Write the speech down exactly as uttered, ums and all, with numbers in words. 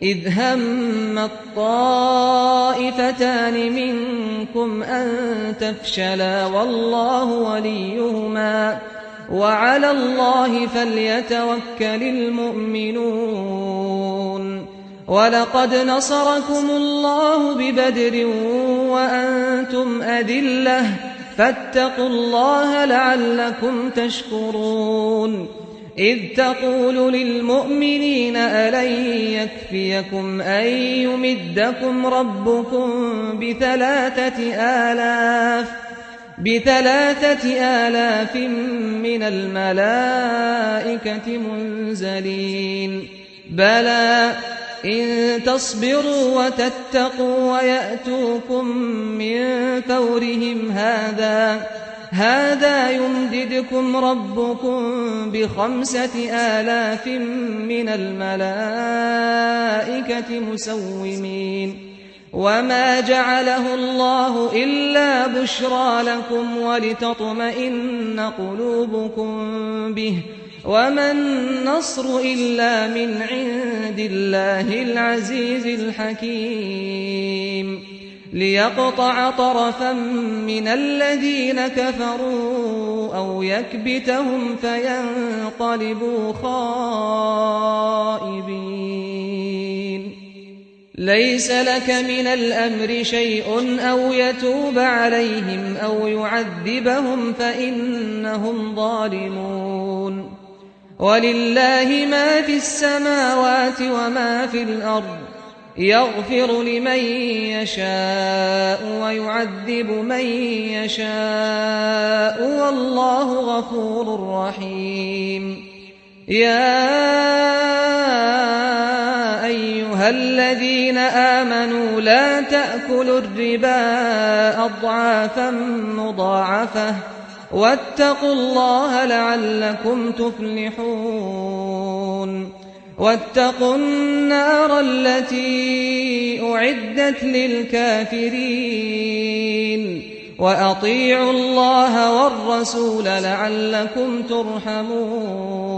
إذ هم الطائفتان منكم أن تفشلا والله وليهما وعلى الله فليتوكل المؤمنون ولقد نصركم الله ببدر وأنتم أذلة فاتقوا الله لعلكم تشكرون إذ تقول للمؤمنين ألن يكفيكم أن يمدكم ربكم بثلاثة آلاف بثلاثة آلاف من الملائكة منزلين بلى إن تصبروا وتتقوا ويأتوكم من فورهم هذا هذا يمددكم ربكم بخمسة آلاف من الملائكة مسومين وما جعله الله إلا بشرى لكم ولتطمئن قلوبكم به وما النصر إلا من عند الله العزيز الحكيم ليقطع طرفا من الذين كفروا أو يكبتهم فينقلبوا خائبين ليس لك من الأمر شيء أو يتوب عليهم أو يعذبهم فإنهم ظالمون ولله ما في السماوات وما في الأرض يغفر لمن يشاء ويعذب من يشاء والله غفور رحيم يا أيها الذين آمنوا لا تأكلوا الربا أضعافا مضاعفة واتقوا الله لعلكم تفلحون واتقوا النار التي أعدت للكافرين وأطيعوا الله والرسول لعلكم ترحمون